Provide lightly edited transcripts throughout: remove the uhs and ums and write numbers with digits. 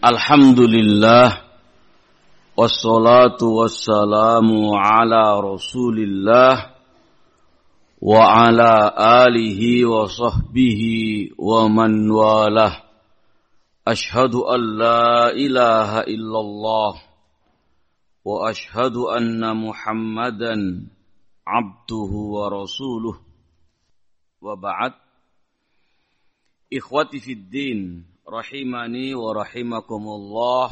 Alhamdulillah wassalatu wassalamu ala Rasulillah wa ala alihi wa sahbihi wa man walah. Ashhadu an la ilaha illallah wa ashhadu anna Muhammadan abduhu wa rasuluh. Wa ba'd. Ikhwati fid din, rahimani wa rahimakumullah.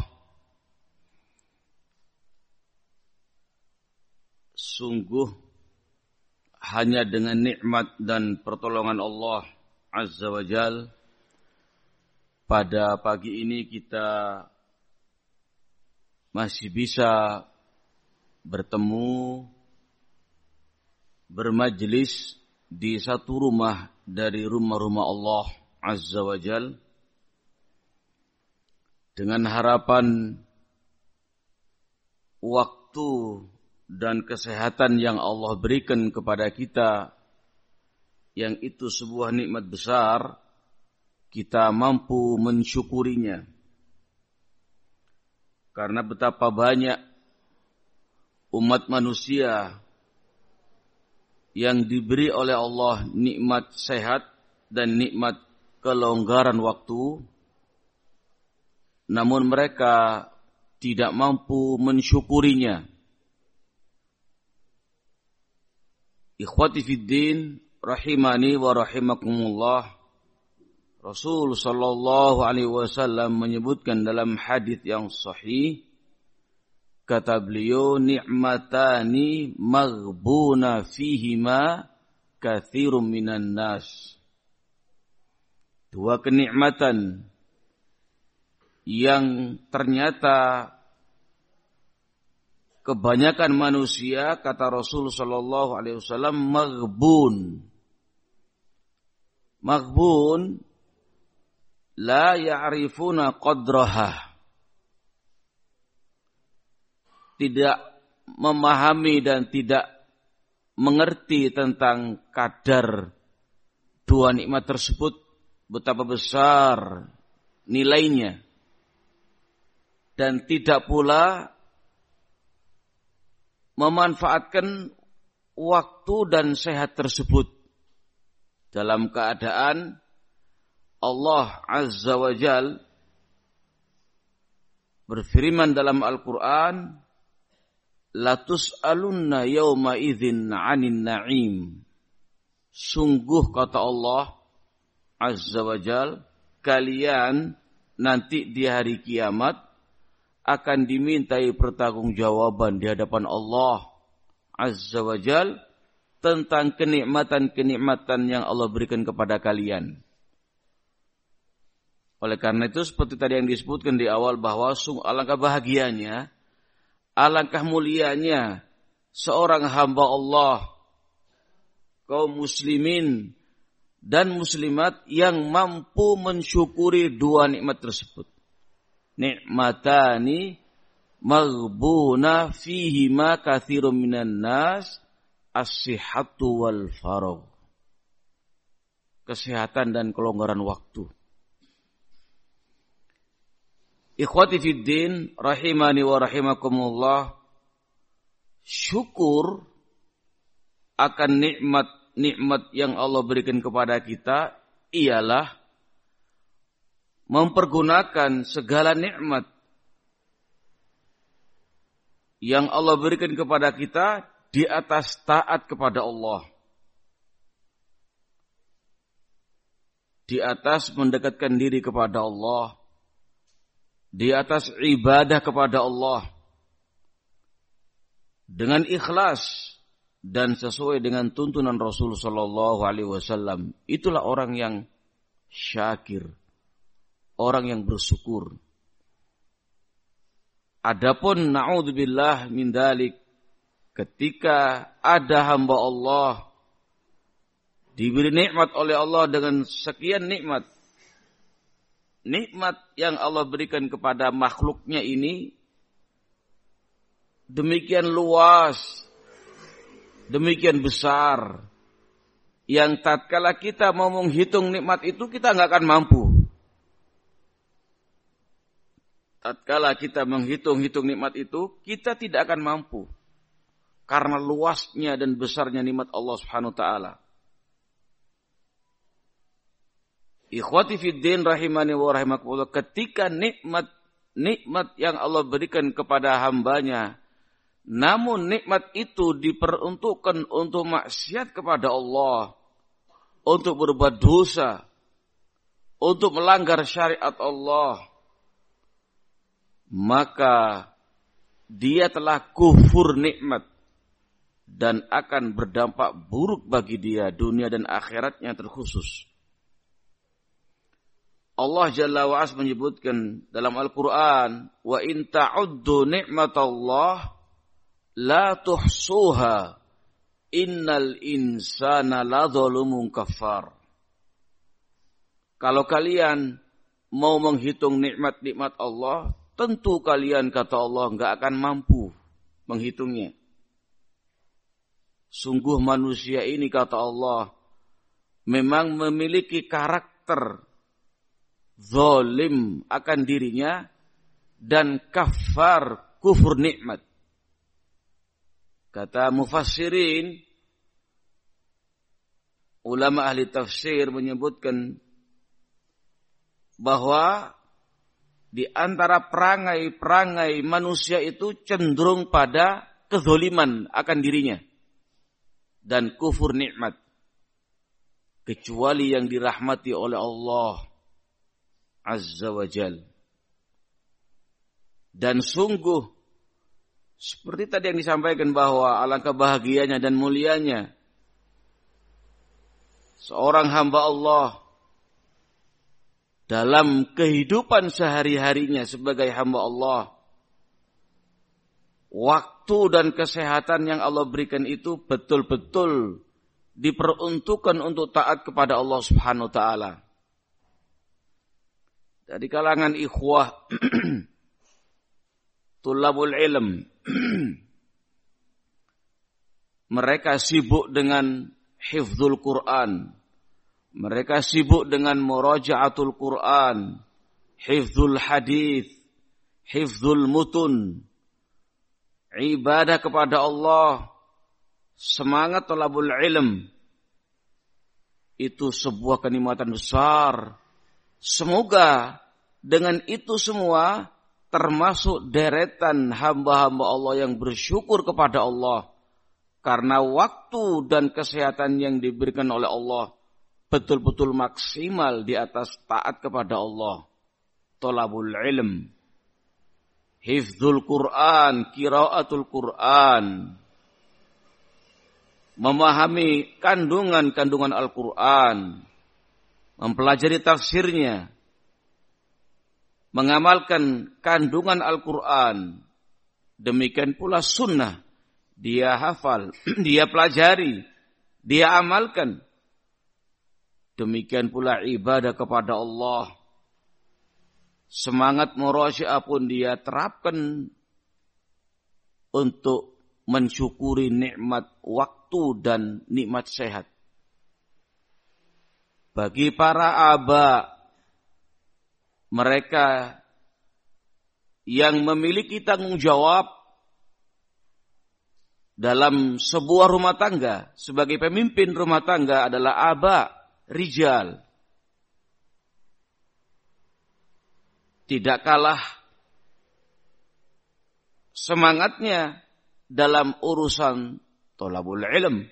Sungguh hanya dengan nikmat dan pertolongan Allah Azza wa Jal, pada pagi ini kita masih bisa bertemu, bermajlis di satu rumah dari rumah-rumah Allah Azza wa Jal, dengan harapan waktu dan kesehatan yang Allah berikan kepada kita, yang itu sebuah nikmat besar, kita mampu mensyukurinya. Karena betapa banyak umat manusia yang diberi oleh Allah nikmat sehat dan nikmat kelonggaran waktu, namun mereka tidak mampu mensyukurinya. Ikhwati fid din, rahimani wa rahimakumullah. Rasul sallallahu alaihi wasallam menyebutkan dalam hadis yang sahih, kata beliau, ni'matani maghbuna fihima katsirun minan nas. Dua kenikmatan yang ternyata kebanyakan manusia, kata Rasul sallallahu alaihi wasallam, maghbun la ya'rifuna qadraha, tidak memahami dan tidak mengerti tentang kadar dua nikmat tersebut, betapa besar nilainya, dan tidak pula memanfaatkan waktu dan sehat tersebut dalam keadaan Allah Azza wa Jal berfirman dalam Al-Quran, la tus'alunna yawma idzin 'anin na'im. Sungguh, kata Allah Azza wa Jal, kalian nanti di hari kiamat akan dimintai pertanggungjawaban di hadapan Allah Azza wa Jal tentang kenikmatan-kenikmatan yang Allah berikan kepada kalian. Oleh karena itu, seperti tadi yang disebutkan di awal, bahwa alangkah bahagianya, alangkah mulianya seorang hamba Allah, kaum muslimin dan muslimat yang mampu mensyukuri dua nikmat tersebut. Ni'matani maghbuna fihima katsirun minan nas, as-sihhatu wal faragh. Kesehatan dan kelonggaran waktu. Ikhwati fid din, rahimani wa rahimakumullah. Syukur akan nikmat yang Allah berikan kepada kita ialah mempergunakan segala nikmat yang Allah berikan kepada kita di atas taat kepada Allah, di atas mendekatkan diri kepada Allah, di atas ibadah kepada Allah dengan ikhlas dan sesuai dengan tuntunan Rasul sallallahu alaihi wasallam. Itulah orang yang syakir, orang yang bersyukur. Adapun na'udzubillah min dzalik, ketika ada hamba Allah diberi nikmat oleh Allah dengan sekian nikmat yang Allah berikan kepada makhluknya ini demikian luas, demikian besar, yang tatkala kita mau menghitung nikmat itu kita nggak akan mampu. tatkala kita menghitung-hitung nikmat itu, kita tidak akan mampu. Karena luasnya dan besarnya nikmat Allah Subhanahu wa taala. Ikhwati fiddin rahimani wa rahimakumullah, ketika nikmat yang Allah berikan kepada hambanya, namun nikmat itu diperuntukkan untuk maksiat kepada Allah, untuk berbuat dosa, untuk melanggar syariat Allah, maka dia telah kufur nikmat dan akan berdampak buruk bagi dia dunia dan akhiratnya terkhusus. Allah Jalla wa As menyebutkan dalam Al-Quran, wa in ta'uddu ni'matallah la tuhsuha innal insana la zalumun kafar. Kalau kalian mau menghitung nikmat-nikmat Allah, tentu kalian, kata Allah, enggak akan mampu menghitungnya. Sungguh manusia ini, kata Allah, memang memiliki karakter zalim akan dirinya dan kafar, kufur nikmat. Kata mufassirin, ulama ahli tafsir menyebutkan bahwa di antara perangai-perangai manusia itu cenderung pada kezaliman akan dirinya dan kufur nikmat, kecuali yang dirahmati oleh Allah Azza wa Jal. Dan sungguh seperti tadi yang disampaikan bahwa alangkah bahagianya dan mulianya seorang hamba Allah dalam kehidupan sehari-harinya sebagai hamba Allah, waktu dan kesehatan yang Allah berikan itu betul-betul diperuntukkan untuk taat kepada Allah Subhanahu wa taala. Dari kalangan ikhwah tulabul ilm, mereka sibuk dengan hifdzul Quran. Mereka sibuk dengan muraja'atul Quran, hifdzul hadis, hifdzul mutun, ibadah kepada Allah, semangat talabul ilm. Itu sebuah kenikmatan besar. Semoga dengan itu semua termasuk deretan hamba-hamba Allah yang bersyukur kepada Allah karena waktu dan kesehatan yang diberikan oleh Allah betul-betul maksimal di atas taat kepada Allah. Talabul ilm, hifdzul Quran, qiraatul Quran, memahami kandungan-kandungan Al-Quran, mempelajari tafsirnya, mengamalkan kandungan Al-Quran. Demikian pula sunnah, dia hafal, dia pelajari, dia amalkan. Demikian pula ibadah kepada Allah. Semangat murajaah pun dia terapkan untuk mensyukuri nikmat waktu dan nikmat sehat. Bagi para aba, mereka yang memiliki tanggung jawab dalam sebuah rumah tangga, sebagai pemimpin rumah tangga adalah aba, rijal. Tidak kalah semangatnya dalam urusan thalabul ilm,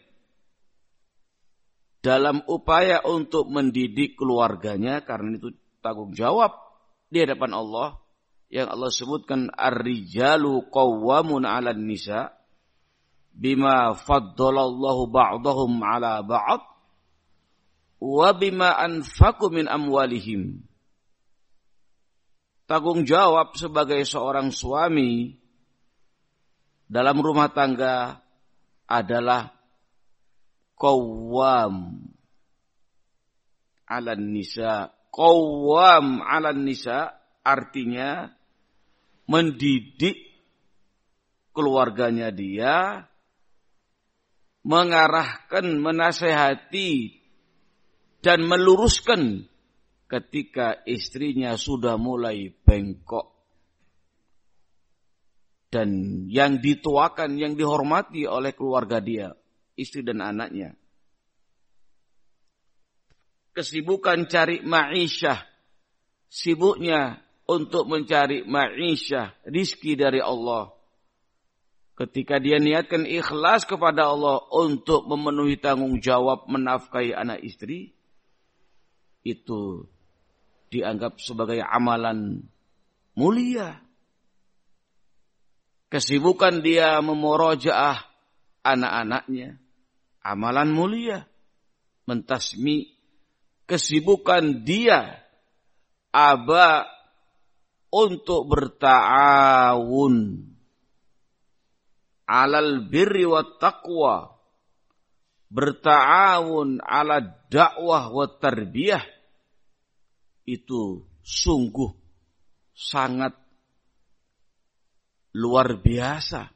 dalam upaya untuk mendidik keluarganya, karena itu tanggung jawab di hadapan Allah yang Allah sebutkan ar-rijalu qawwamun 'alan nisa bima faddalallahu ba'dahum 'ala ba'd wa bima anfaqu min amwalihim. Tanggung jawab sebagai seorang suami dalam rumah tangga adalah qawwam 'alan nisa. Qawwam 'alan nisa artinya mendidik keluarganya dia, mengarahkan, menasehati dan meluruskan ketika istrinya sudah mulai bengkok, dan yang dituakan, yang dihormati oleh keluarga dia, istri dan anaknya. Kesibukan cari ma'isyah, sibuknya untuk mencari ma'isyah, rizki dari Allah. Ketika dia niatkan ikhlas kepada Allah untuk memenuhi tanggung jawab menafkahi anak istri, itu dianggap sebagai amalan mulia. Kesibukan dia memurajaah anak-anaknya, amalan mulia. Mentasmi, kesibukan dia untuk berta'awun alal birri wa taqwa, berta'awun ala dakwah wa tarbiyah, itu sungguh sangat luar biasa.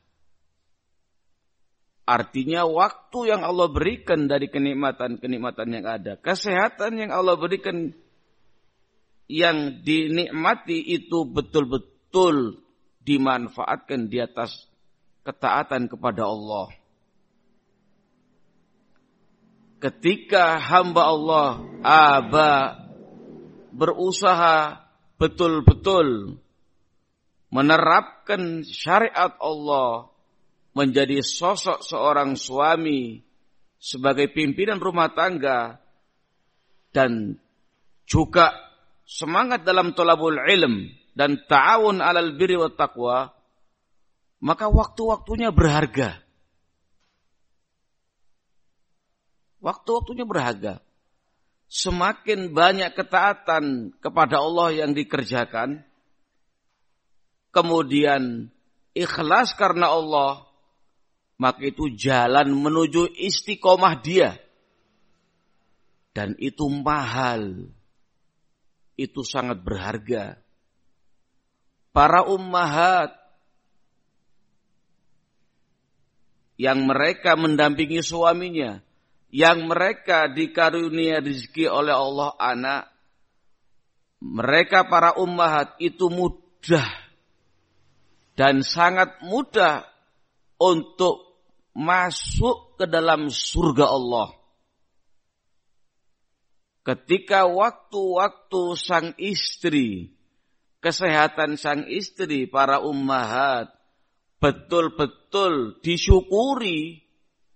Artinya waktu yang Allah berikan dari kenikmatan-kenikmatan yang ada, kesehatan yang Allah berikan yang dinikmati itu betul-betul dimanfaatkan di atas ketaatan kepada Allah. Ketika hamba Allah berusaha betul-betul menerapkan syariat Allah, menjadi sosok seorang suami sebagai pimpinan rumah tangga, dan juga semangat dalam thalabul ilm dan ta'awun alal birri wat taqwa, maka waktu-waktunya berharga. Waktu-waktunya berharga. Semakin banyak ketaatan kepada Allah yang dikerjakan, kemudian ikhlas karena Allah, maka itu jalan menuju istiqomah dia. Dan itu mahal. Itu sangat berharga. Para ummahat yang mereka mendampingi suaminya, yang mereka dikarunia rezeki oleh Allah anak, mereka para ummahat itu mudah dan sangat mudah untuk masuk ke dalam surga Allah. Ketika waktu-waktu sang istri, kesehatan sang istri, para ummahat betul-betul disyukuri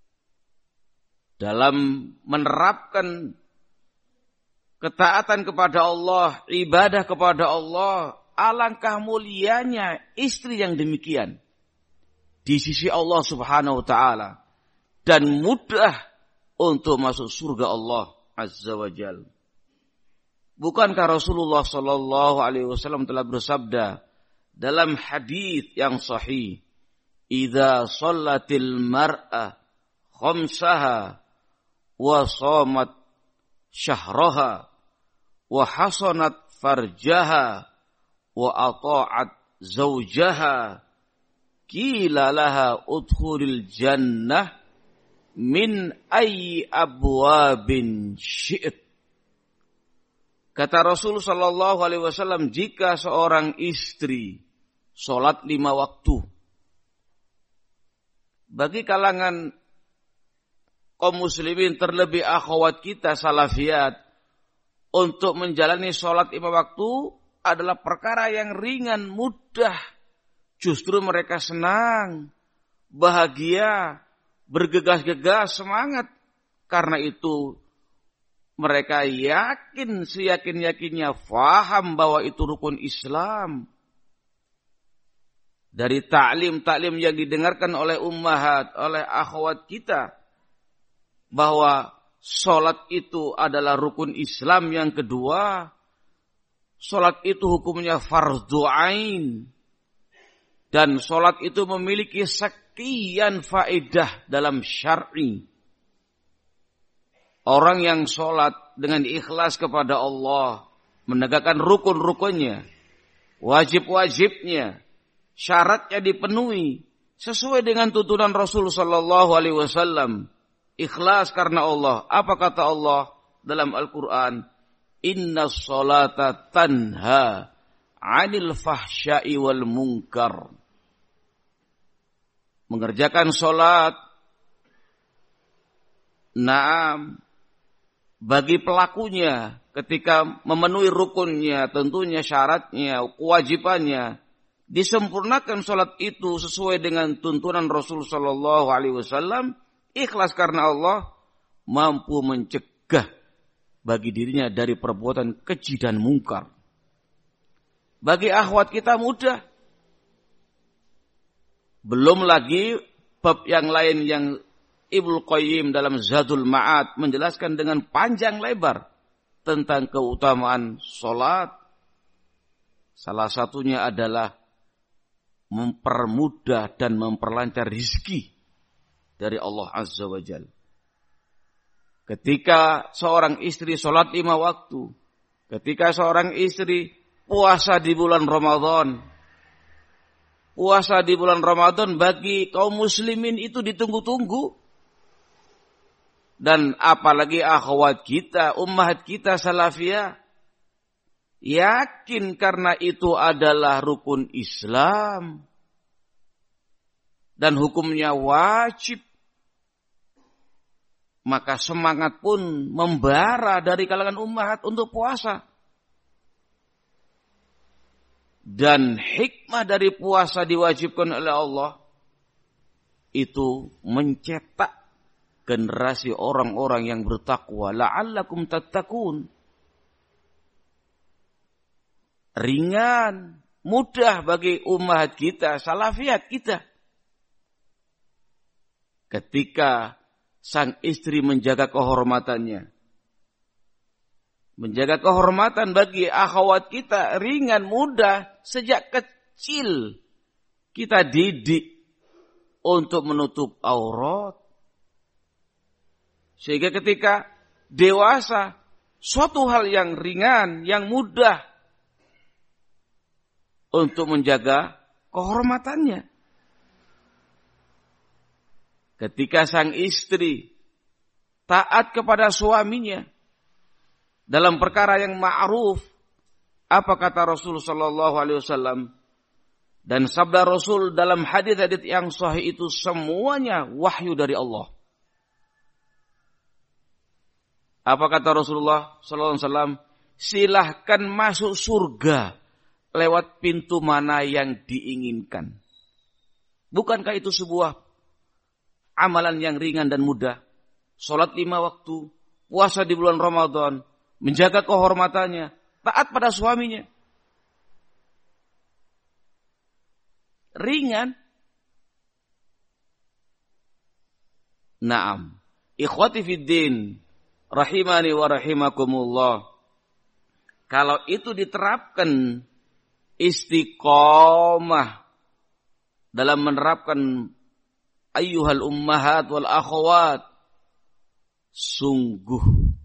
dalam menerapkan ketaatan kepada Allah, ibadah kepada Allah. Alangkah mulianya istri yang demikian di sisi Allah Subhanahu wa taala, dan mudah untuk masuk surga Allah Azza wa Jalla. Bukankah Rasulullah sallallahu alaihi wasallam telah bersabda dalam hadis yang sahih, "Idza shallatil mar'ah khamsaha wa shamat syahraha wa hasanat farjaha wa ata'at zawjaha qila laha udkhulil jannah min ayyi abwabin syi'at." Kata Rasul sallallahu alaihi wasallam, jika seorang istri salat 5 waktu, bagi kalangan kaum muslimin, terlebih akhwat kita salafiyat, untuk menjalani salat 5 waktu adalah perkara yang ringan, mudah. Justru mereka senang, bahagia, bergegas-gegas, semangat. Karena itu mereka yakin, seyakin-yakinnya faham bahwa itu rukun Islam. Dari ta'lim yang didengarkan oleh ummahat, oleh akhwat kita, bahwa salat itu adalah rukun Islam yang kedua. Salat itu hukumnya fardhu ain. Dan salat itu memiliki sekian faedah dalam syar'i. Orang yang salat dengan ikhlas kepada Allah, menegakkan rukun-rukunnya, wajib-wajibnya, syaratnya dipenuhi sesuai dengan tuntunan Rasul sallallahu alaihi wasallam. Ikhlas karena Allah. Apa kata Allah dalam Al-Qur'an? Innas sholata tanha 'anil fahsya'i wal munkar. mengerjakan sholat, naam, bagi pelakunya ketika memenuhi rukunnya, tentunya syaratnya, kewajibannya, disempurnakan sholat itu sesuai dengan tuntunan Rasul Sallallahu Alaihi Wasallam, ikhlas karena Allah, mampu mencegah bagi dirinya dari perbuatan keji dan mungkar. Bagi akhwat kita mudah. Belum lagi bab yang lain yang Ibnu Qayyim dalam Zadul Ma'ad menjelaskan dengan panjang lebar tentang keutamaan sholat. Salah satunya adalah mempermudah dan memperlancar rizki dari Allah Azza wa Jalla. Ketika seorang istri sholat 5 waktu, ketika seorang istri puasa di bulan Ramadan, puasa di bulan Ramadan bagi kaum muslimin itu ditunggu-tunggu. Dan apalagi akhwat kita, ummahat kita salafiyah, yakin karena itu adalah rukun Islam dan hukumnya wajib, maka semangat pun membara dari kalangan ummahat untuk puasa. Dan hikmah dari puasa diwajibkan oleh Allah itu mencetak generasi orang-orang yang bertakwa. La'allakum tattaqun. Ringan, mudah bagi ummahat kita, salafiyat kita. Ketika sang istri menjaga kehormatannya, menjaga kehormatan bagi akhwat kita, ringan, mudah. Sejak kecil kita didik untuk menutup aurat. Sehingga ketika dewasa, suatu hal yang ringan, yang mudah untuk menjaga kehormatannya. Ketika sang istri taat kepada suaminya dalam perkara yang ma'ruf, apa kata Rasul sallallahu alaihi wasallam? Dan sabda Rasul dalam hadis-hadis yang sahih itu semuanya wahyu dari Allah. Apa kata Rasulullah sallallahu alaihi wasallam? Silahkan masuk surga lewat pintu mana yang diinginkan. Bukankah itu sebuah amalan yang ringan dan mudah? Salat 5 waktu, puasa di bulan Ramadan, menjaga kehormatannya, taat pada suaminya. Ringan. Naam. Ikhwati fiddin, rahimani wa rahimakumullah. Kalau itu diterapkan istiqomah dalam menerapkan ayyuhal ummahat wal akhwat, sungguh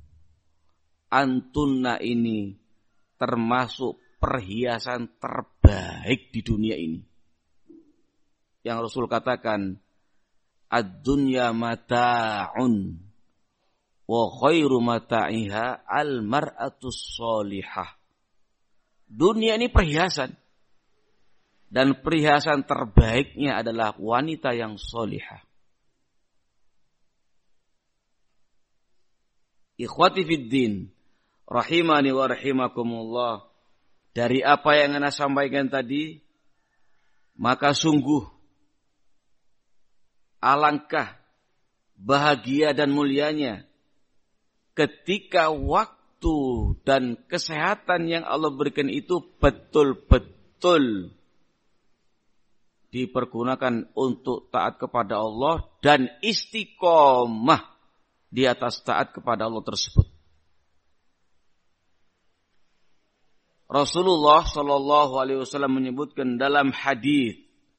antunna ini termasuk perhiasan terbaik di dunia ini. Yang Rasul katakan, ad-dunya mata'un wa khairu mata'iha al-mar'atus sholihah. Dunia ini perhiasan, dan perhiasan terbaiknya adalah wanita yang sholihah. Ikhwati fiddin, rahimani wa rahimakumullah. Dari apa yang Anda sampaikan tadi, maka sungguh alangkah bahagia dan mulianya ketika waktu dan kesehatan yang Allah berikan itu betul-betul dipergunakan untuk taat kepada Allah dan istiqomah di atas taat kepada Allah tersebut. Rasulullah sallallahu alaihi wasallam menyebutkan dalam hadis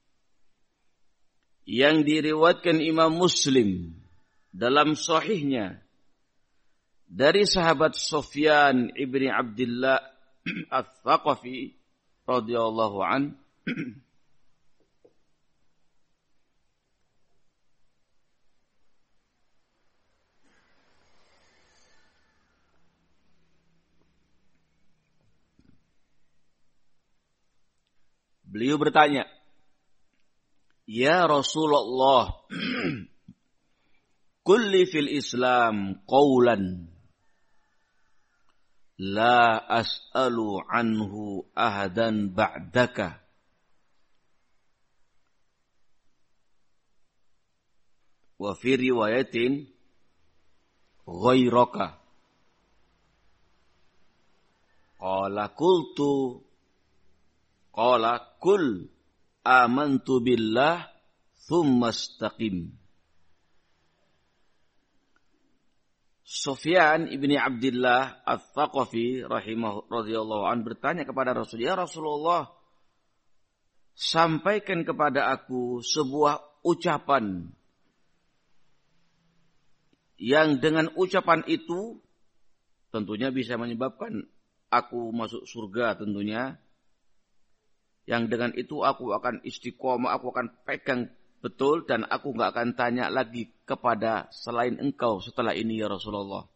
yang diriwayatkan Imam Muslim dalam sahihnya dari sahabat Sufyan ibni Abdullah Ats-Tsaqafi radhiyallahu an, beliau bertanya, Ya Rasulullah, kulli fil Islam qawlan la as'alu anhu ahadan ba'daka. Wa fi riwayatin ghairaka. Qala kul amantu billah thumma istaqim. Sufyan ibni Abdillah Ats-Tsaqafi radhiyallahu an bertanya kepada Rasul, ya Rasulullah, sampaikan kepada aku sebuah ucapan yang dengan ucapan itu tentunya bisa menyebabkan aku masuk surga tentunya. Yang dengan itu aku akan istiqomah, aku akan pegang betul dan aku enggak akan tanya lagi kepada selain engkau setelah ini ya Rasulullah.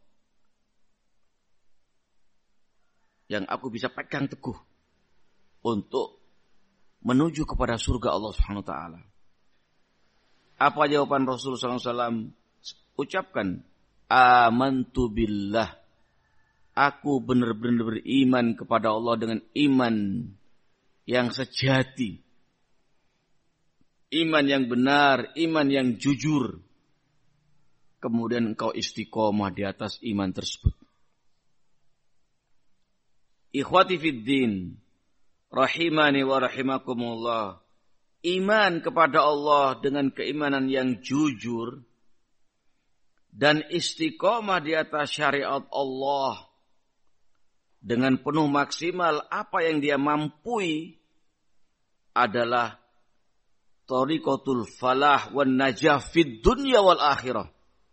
Yang aku bisa pegang teguh untuk menuju kepada surga Allah Subhanahu wa taala. Apa jawaban Rasul sallallahu alaihi wasallam? Ucapkan, amantu billah. Aku benar-benar beriman kepada Allah dengan iman yang sejati. Iman yang benar, iman yang jujur. Kemudian engkau istiqomah di atas iman tersebut. Ikhwati fid din, rahimani wa rahimakumullah. Iman kepada Allah dengan keimanan yang jujur dan istiqomah di atas syariat Allah dengan penuh maksimal apa yang dia mampu adalah tariqatul falah wan najah fid dunya wal akhirah.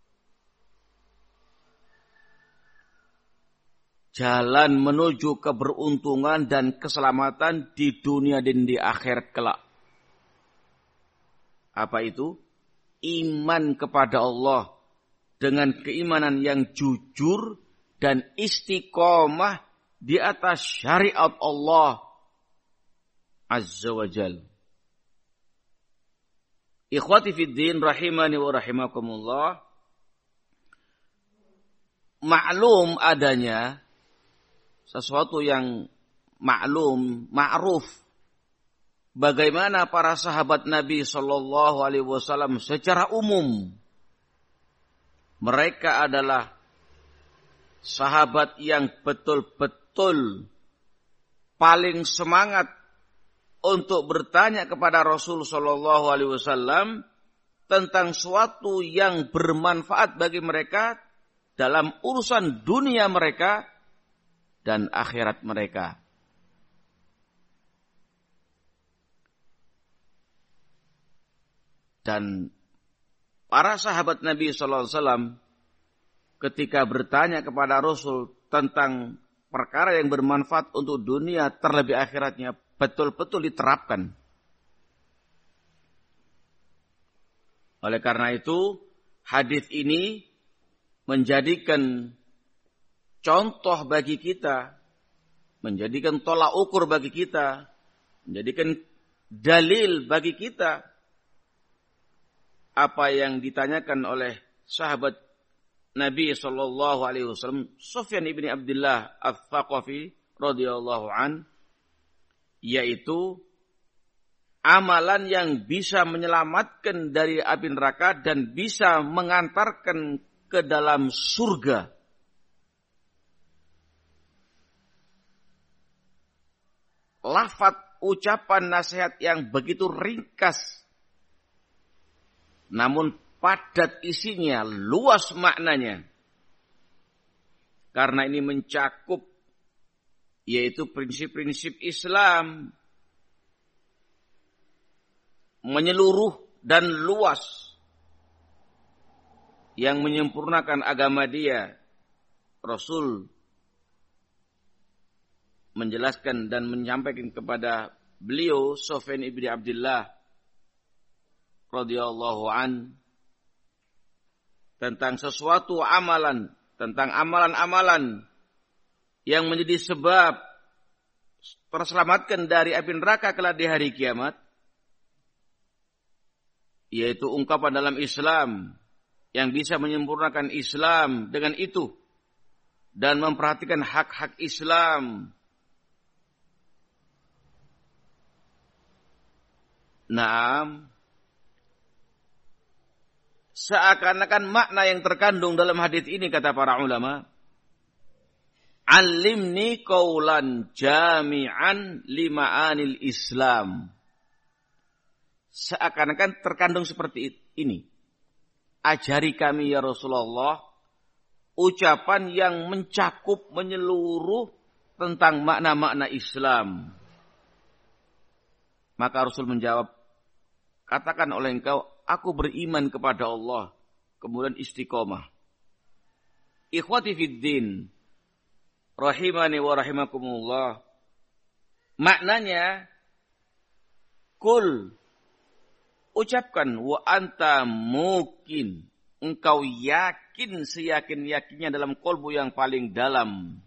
Jalan menuju keberuntungan dan keselamatan di dunia dan di akhirat kelak. Apa itu? Iman kepada Allah dengan keimanan yang jujur dan istiqomah di atas syariat Allah Azza wa Jal. Ikhwati fid din rahimani wa rahimakumullah. Maklum adanya sesuatu yang maklum, ma'ruf. Bagaimana para sahabat Nabi sallallahu alaihi wasallam secara umum mereka adalah sahabat yang betul-betul paling semangat untuk bertanya kepada Rasul sallallahu alaihi wasallam tentang suatu yang bermanfaat bagi mereka dalam urusan dunia mereka dan akhirat mereka. Dan para sahabat Nabi sallallahu alaihi wasallam ketika bertanya kepada Rasul tentang perkara yang bermanfaat untuk dunia terlebih akhiratnya betul-betul diterapkan. Oleh karena itu, hadis ini menjadikan contoh bagi kita, menjadikan tolak ukur bagi kita, menjadikan dalil bagi kita. Apa yang ditanyakan oleh sahabat Nabi sallallahu alaihi wasallam Sufyan ibni Abdillah Ats-Tsaqafi radhiyallahu an, yaitu amalan yang bisa menyelamatkan dari api neraka dan bisa mengantarkan ke dalam surga. Lafaz ucapan nasihat yang begitu ringkas namun padat isinya, luas maknanya. Karena ini mencakup yaitu prinsip-prinsip Islam menyeluruh dan luas yang menyempurnakan agama dia. Rasul menjelaskan dan menyampaikan kepada beliau Sufyan ibni Abdillah radhiyallahu an tentang sesuatu amalan, tentang amalan-amalan yang menjadi sebab terselamatkan dari api neraka kelak di hari kiamat. yaitu ungkapan dalam Islam yang bisa menyempurnakan Islam dengan itu dan memperhatikan hak-hak Islam. Naam, seakan-akan makna yang terkandung dalam hadits ini kata para ulama, alimni qaulan jami'an lima'anil Islam. Seakan-akan terkandung seperti ini. Ajari kami ya Rasulullah ucapan yang mencakup menyeluruh tentang makna-makna Islam. Maka Rasul menjawab, katakan oleh engkau, aku beriman kepada Allah. Kemudian istiqomah. Ikhwati fiddin, rahimani wa rahimakumullah. Maknanya, kul, ucapkan, wa anta mukin. Engkau yakin seyakin-yakinnya dalam kolbu yang paling dalam.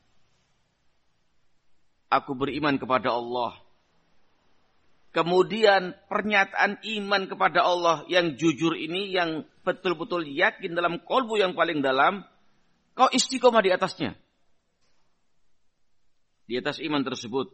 Aku beriman kepada Allah. Kemudian pernyataan iman kepada Allah yang jujur ini, yang betul-betul yakin dalam kolbu yang paling dalam, kau istiqomah di atasnya. Di atas iman tersebut.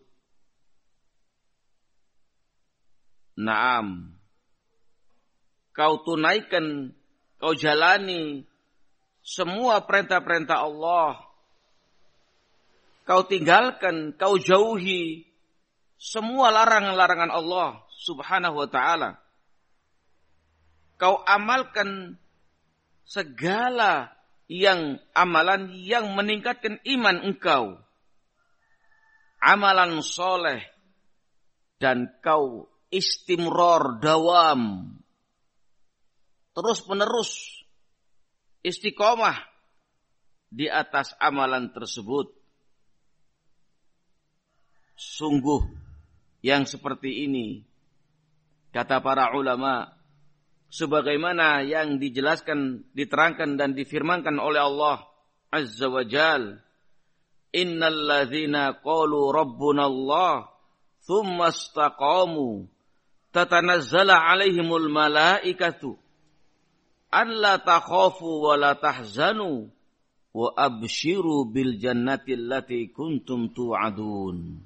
Naam. Kau tunaikan, kau jalani semua perintah-perintah Allah. Kau tinggalkan, kau jauhi semua larangan-larangan Allah subhanahu wa ta'ala. Kau amalkan segala amalan yang meningkatkan iman engkau. Amalan soleh. Dan kau istimror dawam. Terus menerus istiqomah di atas amalan tersebut. Sungguh yang seperti ini, kata para ulama, sebagaimana yang dijelaskan, diterangkan dan difirmankan oleh Allah Azza wa Jal, innal ladzina qalu rabbuna Allah thumma istaqamu tatanazzalu alaihimul malaikatu alla takhafu wa la tahzanu wa abshiru bil jannati allati kuntum tu'adun.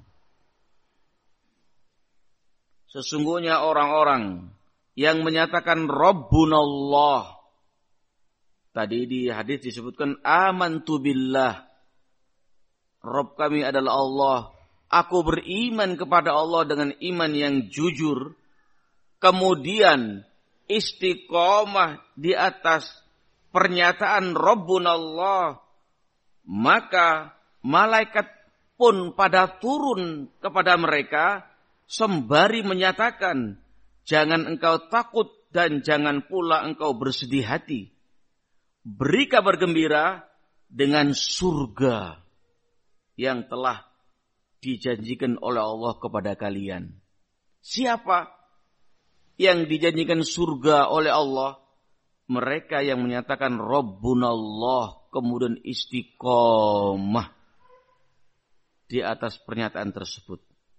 Sesungguhnya orang-orang yang menyatakan Rabbunallah. Tadi di hadis disebutkan amantu billah. Rabb kami adalah Allah. Aku beriman kepada Allah dengan iman yang jujur. Kemudian istiqomah di atas pernyataan Rabbunallah. Maka malaikat pun pada turun kepada mereka sembari menyatakan, jangan engkau takut dan jangan pula engkau bersedih hati. Beri kabar gembira dengan surga yang telah dijanjikan oleh Allah kepada kalian. Siapa yang dijanjikan surga oleh Allah? Mereka yang menyatakan Rabbunallah, kemudian istiqomah di atas pernyataan tersebut.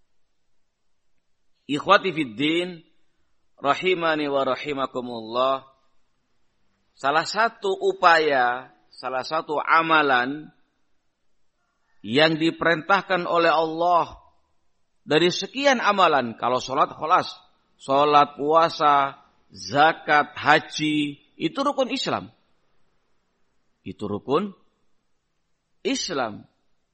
Ikhwati fiddin, rahimani wa rahimakumullah. Salah satu upaya, salah satu amalan yang diperintahkan oleh Allah dari sekian amalan. Kalau sholat, kholas. Sholat, puasa, zakat, haji, itu rukun Islam. Itu rukun Islam.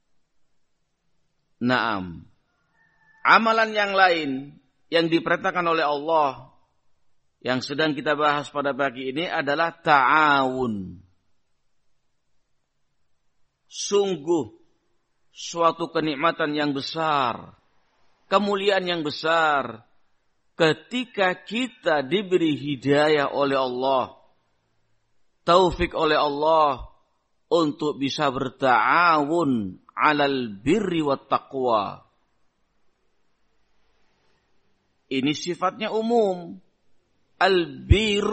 Naam. Amalan yang lain yang diperintahkan oleh Allah yang sedang kita bahas pada pagi ini adalah ta'awun. Sungguh suatu kenikmatan yang besar, kemuliaan yang besar ketika kita diberi hidayah oleh Allah, taufik oleh Allah untuk bisa berta'awun 'alal birri wat taqwa. Ini sifatnya umum. Albir,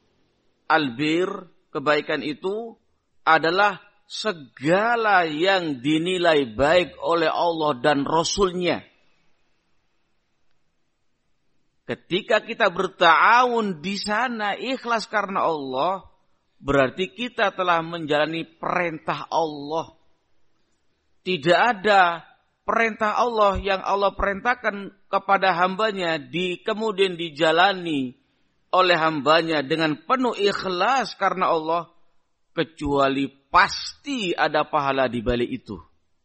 kebaikan itu adalah segala yang dinilai baik oleh Allah dan Rasul-Nya. Ketika kita berta'awun di sana ikhlas karena Allah, berarti kita telah menjalani perintah Allah. Tidak ada perintah Allah yang Allah perintahkan kepada hambanya kemudian dijalani oleh hambanya dengan penuh ikhlas karena Allah, kecuali pasti ada pahala di balik itu.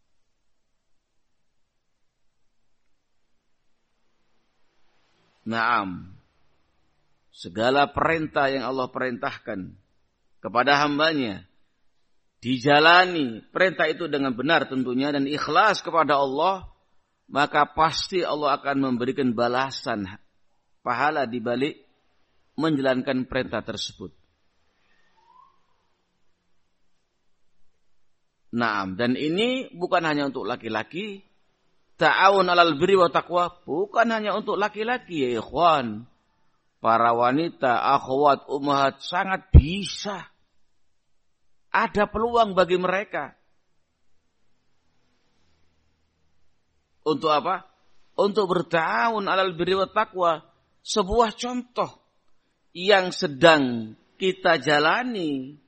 Naam, segala perintah yang Allah perintahkan kepada hambanya dijalani perintah itu dengan benar tentunya dan ikhlas kepada Allah, maka pasti Allah akan memberikan balasan pahala di balik menjalankan perintah tersebut. Naam, dan ini bukan hanya untuk laki-laki. Ta'awun 'alal birri wa taqwa bukan hanya untuk laki-laki ya ikhwan. Para wanita, akhwat, ummahat sangat bisa. Ada peluang bagi mereka. Untuk apa? Untuk berta'awun 'alal birri wa taqwa. Sebuah contoh yang sedang kita jalani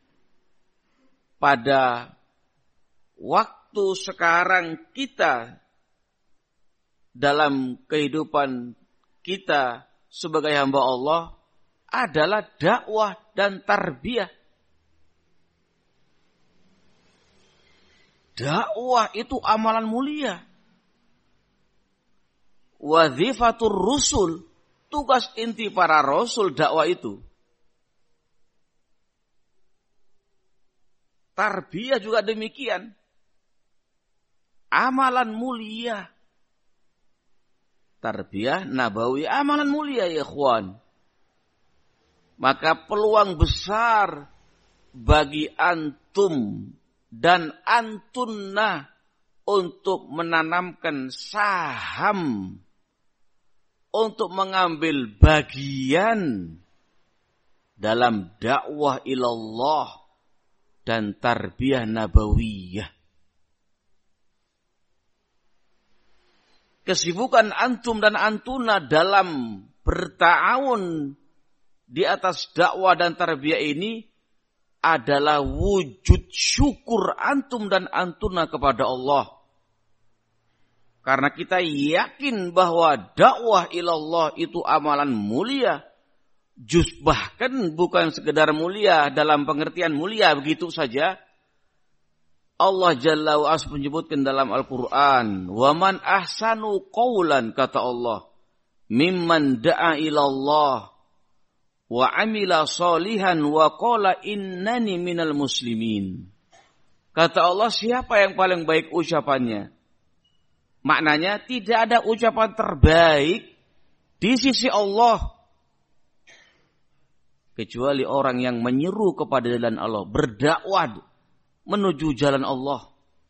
pada waktu sekarang kita dalam kehidupan kita sebagai hamba Allah adalah dakwah dan tarbiyah. Dakwah itu amalan mulia. Wazifatur rusul, tugas inti para rasul dakwah itu. Tarbiyah juga demikian. Amalan mulia. Tarbiyah nabawi amalan mulia ya ikhwan. Maka peluang besar bagi antum dan antunna untuk menanamkan saham, untuk mengambil bagian dalam dakwah ilallah dan tarbiyah nabawiyah. Kesibukan antum dan antuna dalam berta'awun di atas dakwah dan tarbiyah ini adalah wujud syukur antum dan antuna kepada Allah. Karena kita yakin bahwa dakwah ilallah itu amalan mulia. Bahkan bukan sekedar mulia dalam pengertian mulia begitu saja. Allah Jalla wa As menyebutkan dalam Al-Quran, "Wa man ahsanu qawlan," kata Allah, "mimman da'a ilallah wa amila solihan wa qala innani minal muslimin." Kata Allah, siapa yang paling baik ucapannya? Maknanya tidak ada ucapan terbaik di sisi Allah kecuali orang yang menyeru kepada jalan Allah, berdakwah menuju jalan Allah.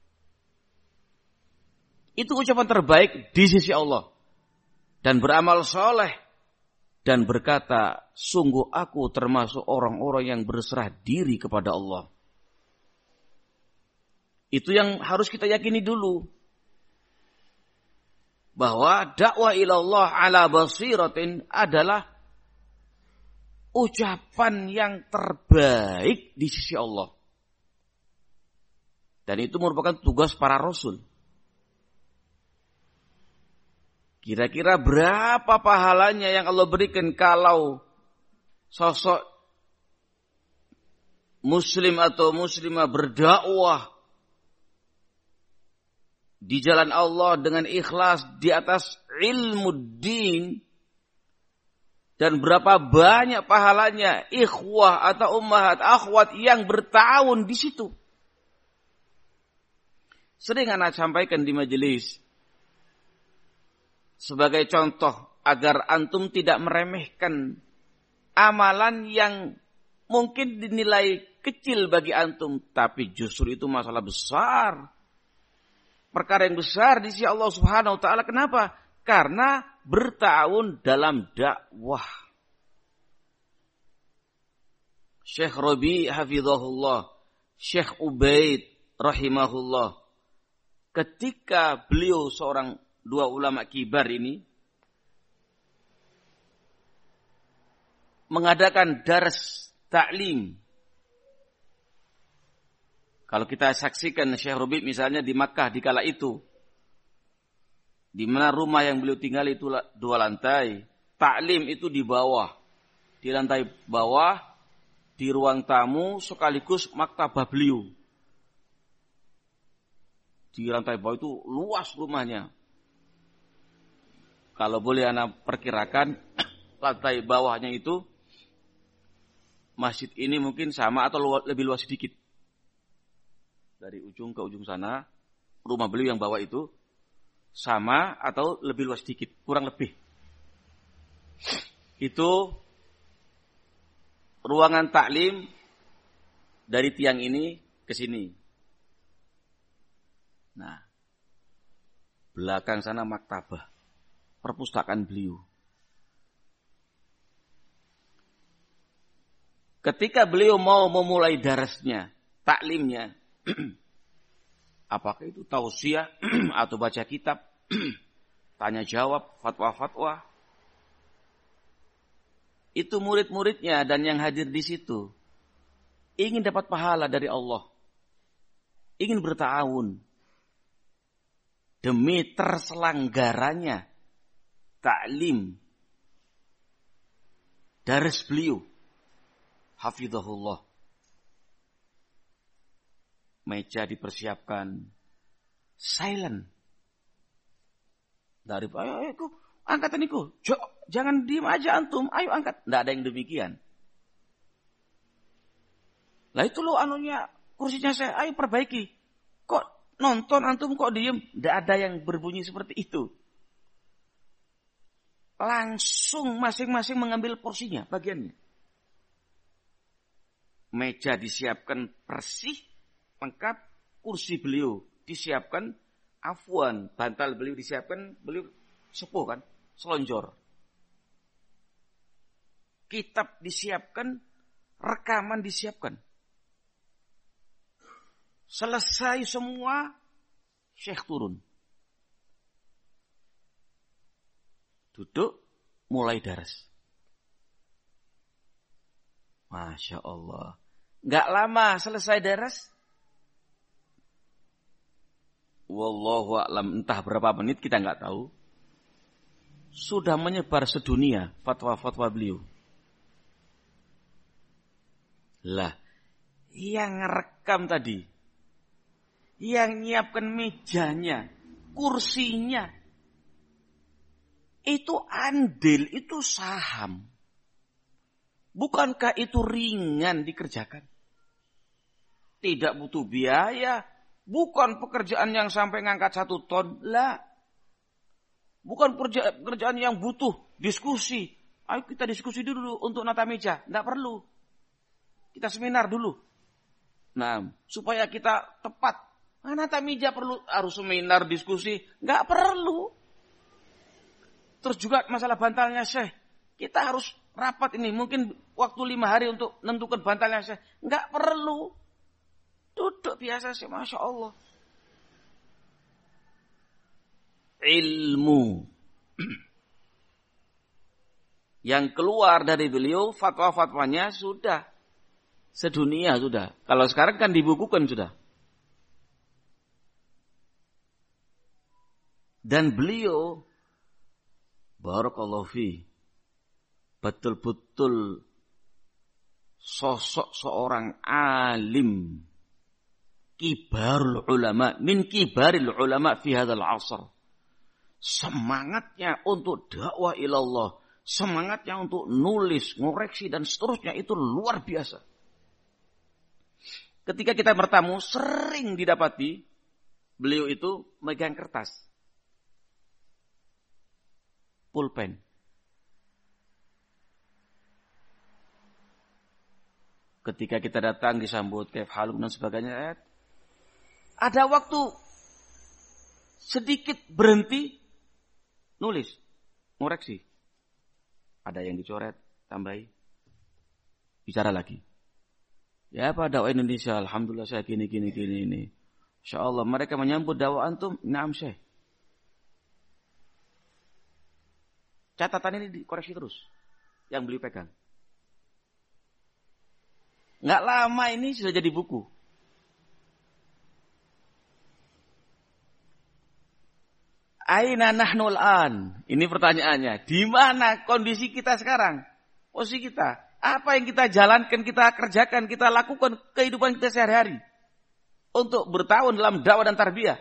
Itu ucapan terbaik di sisi Allah. Dan beramal soleh. Dan berkata, sungguh aku termasuk orang-orang yang berserah diri kepada Allah. Itu yang harus kita yakini dulu. Bahwa dakwah ilallah ala basiratin adalah ucapan yang terbaik di sisi Allah. Dan itu merupakan tugas para rasul. Kira-kira berapa pahalanya yang Allah berikan kalau sosok muslim atau muslimah berdakwah di jalan Allah dengan ikhlas di atas ilmu din. Dan berapa banyak pahalanya ikhwah atau ummahat akhwat yang bertahun di situ. Sering anak sampaikan di majelis sebagai contoh agar antum tidak meremehkan amalan yang mungkin dinilai kecil bagi antum, tapi justru itu masalah besar. Perkara yang besar di sisi Allah Subhanahu wa taala. Kenapa? Karena bertahun dalam dakwah. Syekh Rabi hafizahullah, Syekh Ubaid rahimahullah, ketika beliau seorang dua ulama kibar ini mengadakan dars ta'lim. Kalau kita saksikan Syekh Rabi' misalnya di Makkah di kala itu, di mana rumah yang beliau tinggal itu 2 lantai, ta'lim itu di bawah, di lantai bawah, di ruang tamu sekaligus maktabah beliau. Di lantai bawah itu luas rumahnya. Kalau boleh Anda perkirakan, lantai bawahnya itu masjid ini mungkin sama atau lebih luas sedikit. Dari ujung ke ujung sana, rumah beliau yang bawah itu sama atau lebih luas sedikit, kurang lebih. Itu ruangan taklim dari tiang ini ke sini. Nah, belakang sana maktabah, perpustakaan beliau. Ketika beliau mau memulai darasnya, taklimnya, apakah itu tausiah atau baca kitab, tanya jawab, fatwa-fatwa, itu murid-muridnya dan yang hadir di situ ingin dapat pahala dari Allah, ingin berta'awun demi terselenggaranya taklim daras beliau, hafizahullah. Meja dipersiapkan silent. Dari ayo angkat niku. Jangan diam aja antum, ayo angkat. Enggak ada yang demikian. Lah itu loh anunya kursinya saya, ayo perbaiki. Kok nonton antum kok diem? Enggak ada yang berbunyi seperti itu. Langsung masing-masing mengambil porsinya, bagiannya. Meja disiapkan bersih, lengkap, kursi beliau disiapkan, afwan, bantal beliau disiapkan, beliau sepuh kan, selonjor. Kitab disiapkan, rekaman disiapkan. Selesai semua, Syekh turun. Duduk, mulai daras. Masya Allah. Nggak lama selesai daras. Wallahu a'lam, entah berapa menit kita nggak tahu. Sudah menyebar sedunia fatwa-fatwa beliau. Lah, yang rekam tadi, yang nyiapkan mejanya, kursinya, itu andil, itu saham. Bukankah itu ringan dikerjakan? Tidak butuh biaya. Bukan pekerjaan yang sampai ngangkat 1 ton. Lah. Bukan pekerjaan yang butuh diskusi. Ayo kita diskusi dulu untuk nata meja. Tidak perlu. Kita seminar dulu. Nah, supaya kita tepat. Nata meja perlu harus seminar, diskusi. Nggak perlu. Terus juga masalah bantalnya Syekh. Kita harus rapat ini. Mungkin waktu 5 hari untuk menentukan bantalnya Syekh. Nggak perlu. Duduk biasa sih, Masya Allah. Ilmu. Yang keluar dari beliau, fatwa-fatwanya sudah. Sedunia sudah. Kalau sekarang kan dibukukan sudah. Dan beliau, barakallahu fi, betul-betul sosok seorang alim. Kibarul ulama, min kibaril ulama fi hadzal 'asr. Semangatnya untuk dakwah ilallah, semangatnya untuk nulis, ngoreksi dan seterusnya itu luar biasa. Ketika kita bertamu sering didapati beliau itu megang kertas, pulpen. Ketika kita datang disambut kaif haluk dan sebagainya, ada waktu sedikit berhenti nulis, ngoreksi. Ada yang dicoret, tambahi, bicara lagi. Ya Pak, dakwah Indonesia, alhamdulillah saya gini ini. Insyaallah mereka menyambut dakwah antum, na'am Syekh. Catatan ini dikoreksi terus, yang beliau pegang. Nggak lama ini sudah jadi buku. Aina nahnu al-an? Ini pertanyaannya. Di mana kondisi kita sekarang? Posisi kita. Apa yang kita jalankan, kita kerjakan, kita lakukan kehidupan kita sehari-hari. Untuk bertahun dalam dakwah dan tarbiyah.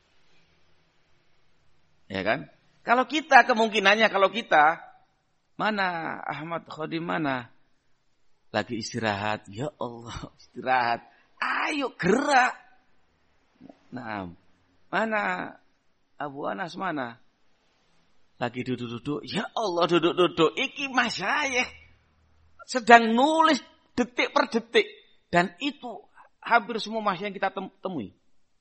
Ya kan? Kalau kita kemungkinannya, mana Ahmad Khodim mana? Lagi istirahat. Ya Allah, istirahat. Ayo gerak. Nah, mana Abu Anas mana? Lagi duduk-duduk. Ya Allah, duduk-duduk. Iki masyayikh sedang nulis detik per detik. Dan itu hampir semua masyayikh yang kita temui.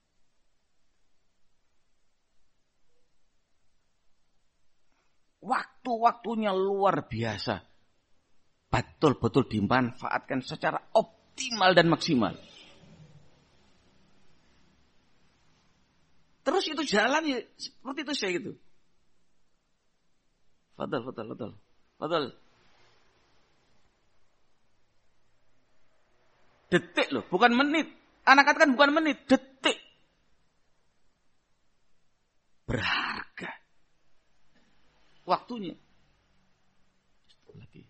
Waktu-waktunya luar biasa. Betul-betul dimanfaatkan secara optimal dan maksimal. Terus itu jalan ya seperti itu saya gitu. Fadal. Detik loh, bukan menit. Anak katakan bukan menit, detik. Berharga. Waktunya. Lagi.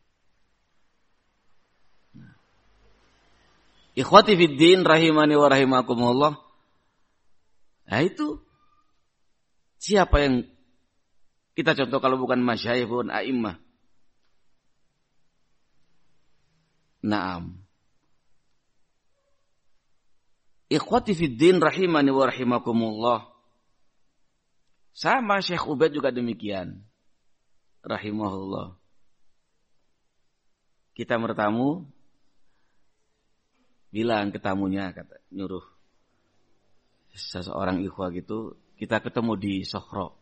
Nah. Ikhwati fiddin rahimani wa rahimakumullah. Nah itu siapa yang kita contoh kalau bukan masyayikh pun a'immah. Naam. Ikhwati fiddin rahimani wa rahimakumullah. Sama Syekh Ubaid juga demikian. Rahimahullah. Kita bertamu, bilang ke tamunya, kata nyuruh seseorang ikhwah gitu, kita ketemu di Sokhro.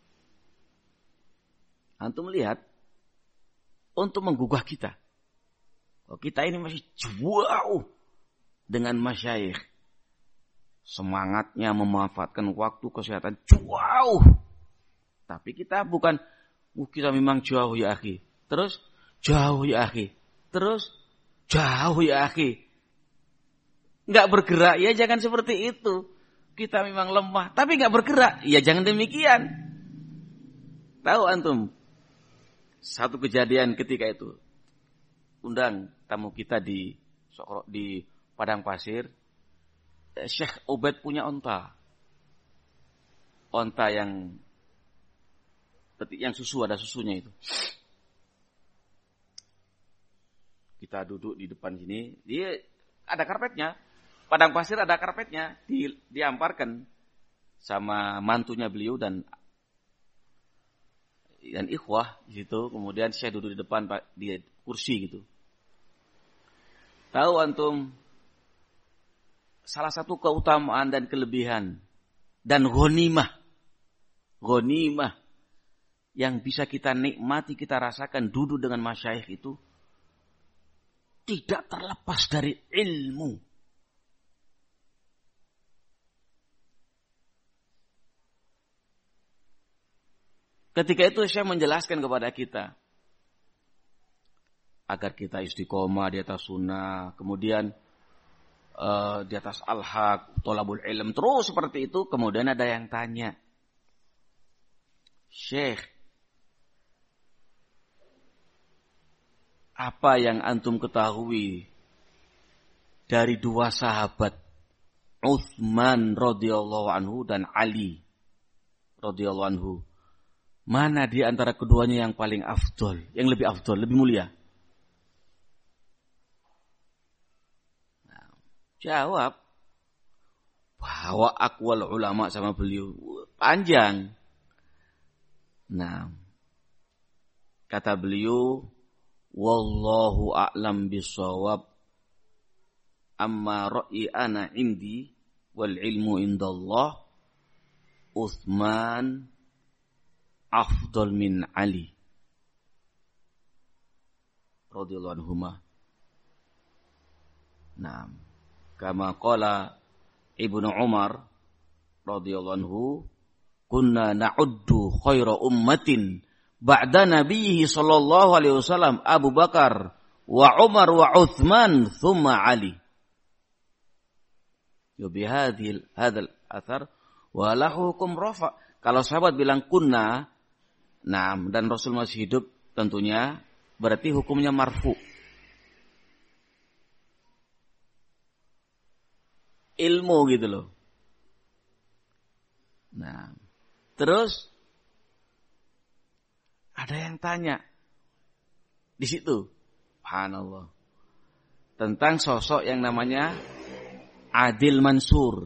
Antum melihat untuk menggugah kita. Oh, kita ini masih jauh dengan masyayikh. Semangatnya memanfaatkan waktu kesehatan jauh. Tapi kita bukan kita memang jauh ya akhi. Terus jauh ya akhi. Terus jauh ya akhi. Enggak bergerak, ya jangan seperti itu. Kita memang lemah, tapi enggak bergerak. Ya jangan demikian. Tahu antum? Satu kejadian ketika itu. Undang tamu kita di Padang Pasir. Syekh Ubaid punya onta. Onta yang susu, ada susunya itu. Kita duduk di depan sini, dia ada karpetnya. Padang pasir ada karpetnya, diamparkan sama mantunya beliau dan ikhwah di situ. Kemudian saya duduk di depan di kursi gitu. Tahu antum salah satu keutamaan dan kelebihan dan ghanimah yang bisa kita nikmati, kita rasakan duduk dengan masyayikh itu tidak terlepas dari ilmu. Ketika itu saya menjelaskan kepada kita agar kita istiqomah di atas sunnah, kemudian di atas al-haq, thalabul ilm, terus seperti itu. Kemudian ada yang tanya, Syekh, apa yang antum ketahui dari dua sahabat, Utsman radhiyallahu anhu dan Ali radhiyallahu anhu? Mana di antara keduanya yang paling afdol, yang lebih afdol, lebih mulia? Jawab, bawa aqwal ulama sama beliau panjang. Nah, kata beliau, wallahu a'lam bissawab, amma ra'yi ana indi wal ilmu indallah, Utsman afdal min Ali radhiyallahu anhuma. Nah, kama qala Ibnu Umar radhiyallahu anhu, kunna na'uddu khaira ummatin ba'da nabiyhi sallallahu alaihi wasallam Abu Bakar wa Umar wa Uthman thumma Ali. Yubi hadzal athar wa lahu hukum rafa. Kalau sahabat bilang kunna, nah, dan Rasul masih hidup tentunya berarti hukumnya marfu. Ilmu gitu loh. Nah, terus ada yang tanya di situ, subhanallah, tentang sosok yang namanya Adil Mansur.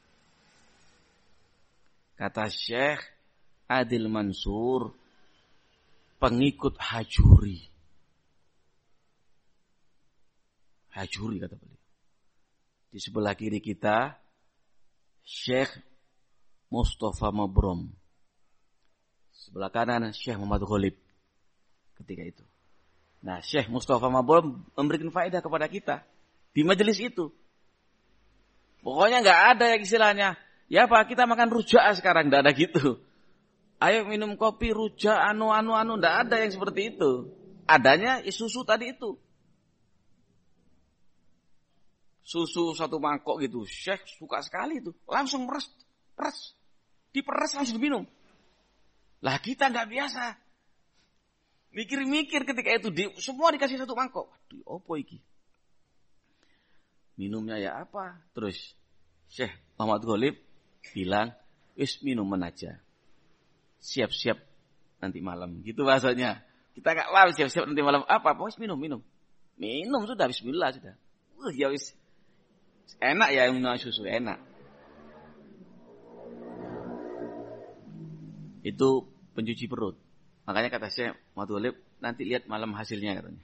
Kata Syekh, Adil Mansur pengikut Hajuri. Hajuri kata beliau. Di sebelah kiri kita Syekh Mustafa Mabrom. Sebelah kanan Syekh Muhammad Ghalib ketika itu. Nah, Syekh Mustafa Mabrom memberikan faedah kepada kita di majelis itu. Pokoknya nggak ada yang istilahnya, ya Pak kita makan rujak sekarang, nggak ada gitu. Ayo minum kopi rujak anu, nggak ada yang seperti itu. Adanya susu tadi itu. Susu satu mangkok gitu. Syekh suka sekali itu. Langsung meres. Diperes langsung diminum. Lah kita nggak biasa. Mikir-mikir ketika itu. Semua dikasih satu mangkok. Waduh, opo iki? Minumnya ya apa? Terus Syekh Muhammad Ghalib bilang, wis minuman aja. Siap-siap nanti malam. Gitu bahasanya. Kita nggak paham siap-siap nanti malam. Apa? Wis minum. Minum sudah, bismillah sudah. Ya wis. Enak ya minum susu, enak. Itu pencuci perut. Makanya kata Syekh Muhammad Ghalib, nanti lihat malam hasilnya katanya.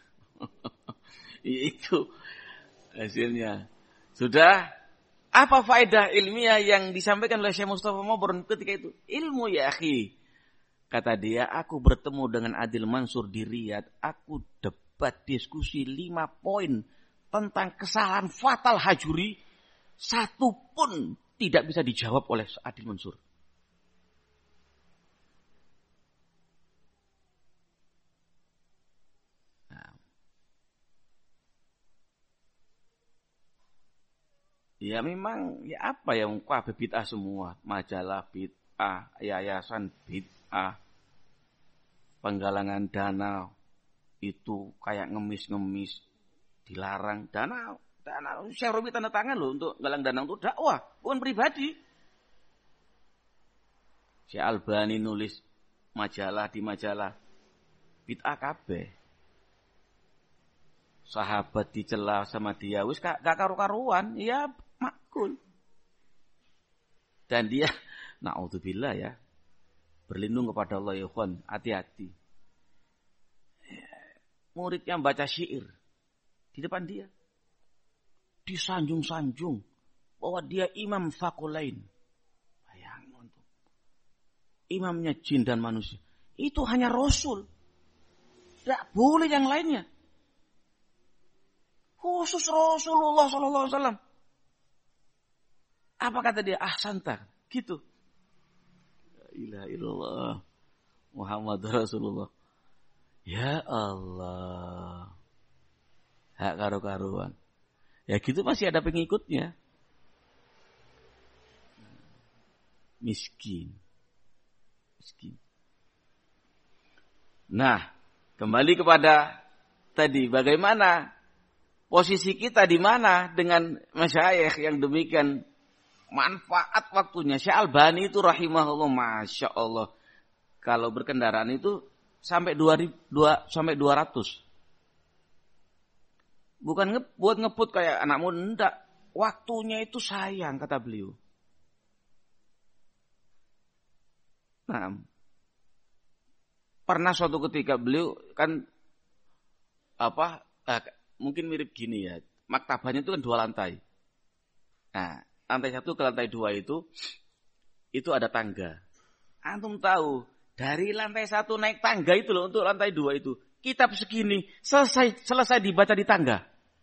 Itu hasilnya. Sudah, apa faedah ilmiah yang disampaikan oleh Syekh Mustafa Mabrom ketika itu? Ilmu ya akhi. Kata dia, aku bertemu dengan Adil Mansur di Riyadh, aku debat diskusi 5 poin tentang kesalahan fatal Hajuri, satu pun tidak bisa dijawab oleh Adil Mansur. Nah. Ya memang, ya apa yang kabeh bid'ah semua, majalah bid'ah, yayasan bid'ah, penggalangan dana itu kayak ngemis-ngemis. Dilarang dana Syekh Robi tanda tangan loh untuk galang dana untuk dakwah, bukan pribadi. Syekh Albani nulis majalah di majalah bid'ah kabeh. Sahabat dicela sama dia, wis gak karu-karuan, ya makul. Dan dia naudzubillah ya, berlindung kepada Allah ya ikhwan, hati-hati. Muridnya baca syair di depan dia. Disanjung-sanjung bahwa dia imam tsaqalain. Bayangin tuh. Imamnya jin dan manusia. Itu hanya Rasul. Tidak boleh yang lainnya. Khusus Rasulullah SAW. Apa kata dia? Ahsanta. Gitu. La ilaha illallah. Muhammad Rasulullah. Ya Allah. Hak karu-karuan. Ya gitu masih ada pengikutnya. Miskin. Nah, kembali kepada tadi, bagaimana posisi kita di mana dengan masyayikh yang demikian manfaat waktunya. Syekh Albani itu rahimahullah, masya Allah, kalau berkendaraan itu sampai 200. Bukan buat ngebut kayak anak muda, enggak. Waktunya itu sayang, kata beliau. Nah, pernah suatu ketika beliau kan mungkin mirip gini ya. Maktabahnya itu kan 2 lantai. Nah, lantai 1 ke lantai 2 itu ada tangga. Antum tahu, dari lantai 1 naik tangga itu loh untuk lantai 2 itu. Kitab segini selesai dibaca di tangga.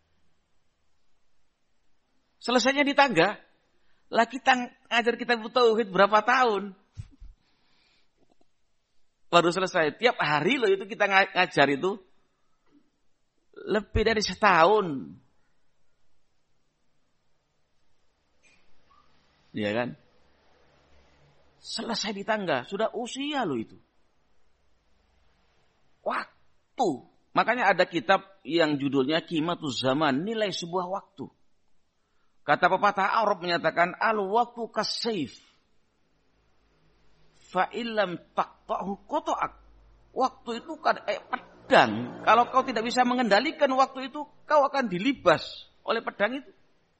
Selesainya di tangga. Lah kita ngajar kitab tauhid berapa tahun? Baru selesai. Tiap hari loh itu kita ngajar itu. lebih dari setahun. Ya kan? Selesai di tangga, sudah usia loh itu. Waktu. Makanya ada kitab yang judulnya Qimatuz Zaman, nilai sebuah waktu. Kata pepatah Arab menyatakan, al-waktu kas-sayf. Fa illam taqta'hu qata'ak. Waktu itu kan pedang. Kalau kau tidak bisa mengendalikan waktu itu, kau akan dilibas oleh pedang itu.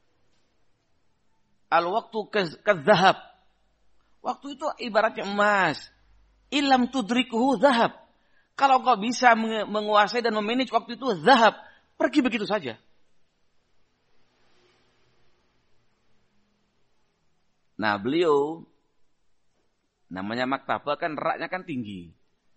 Al-waktu kadzahab. Waktu itu ibaratnya emas. Illam tudrikuhu zahab. Kalau kau bisa menguasai dan memanage waktu itu, zahab. Pergi begitu saja. Nah, beliau namanya maktabah kan raknya kan tinggi.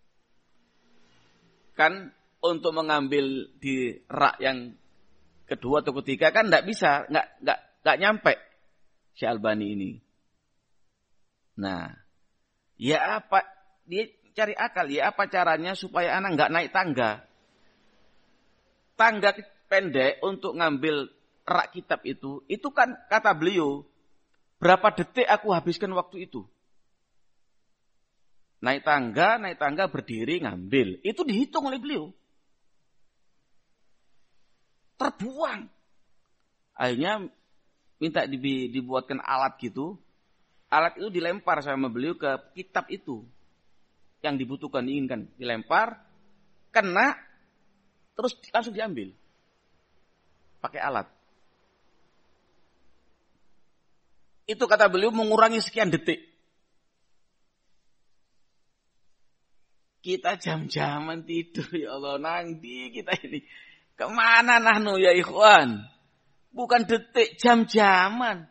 Kan untuk mengambil di rak yang kedua atau ketiga kan enggak bisa, enggak nyampe Syekh Albani ini. Nah, ya apa dia cari akal, ya apa caranya supaya anak enggak naik tangga. Tangga pendek untuk ngambil rak kitab itu kan kata beliau, berapa detik aku habiskan waktu itu. Naik tangga, berdiri, ngambil. Itu dihitung oleh beliau. Terbuang. Akhirnya minta dibuatkan alat gitu. Alat itu dilempar sama beliau ke kitab itu. Yang dibutuhkan, diinginkan. Dilempar, kena, terus langsung diambil. Pakai alat. Itu kata beliau mengurangi sekian detik. Kita jam-jaman tidur, ya Allah, nangdi kita ini. Kemana nahnu ya ikhwan? Bukan detik, jam-jaman.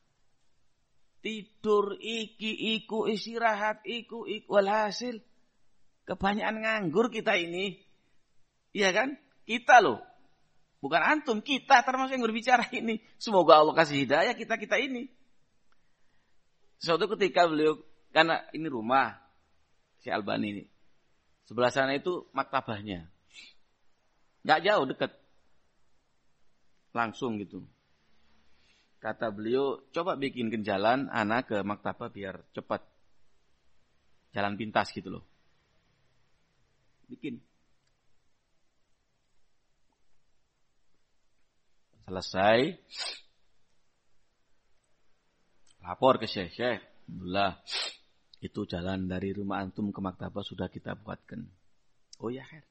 Tidur, iku, istirahat, iku, walhasil. Kebanyakan nganggur kita ini. Iya kan? Kita loh. Bukan antum, kita termasuk yang berbicara ini. Semoga Allah kasih hidayah kita ini. Suatu ketika beliau, karena ini rumah si Albani ini. Sebelah sana itu maktabahnya. Nggak jauh, dekat. Langsung gitu. Kata beliau, coba bikinkan jalan anak ke maktabah biar cepat. Jalan pintas gitu loh. Bikin. Selesai. Lapor ke Syekh. Alhamdulillah. Itu jalan dari rumah antum ke maktabah sudah kita buatkan. Oh ya, Khair.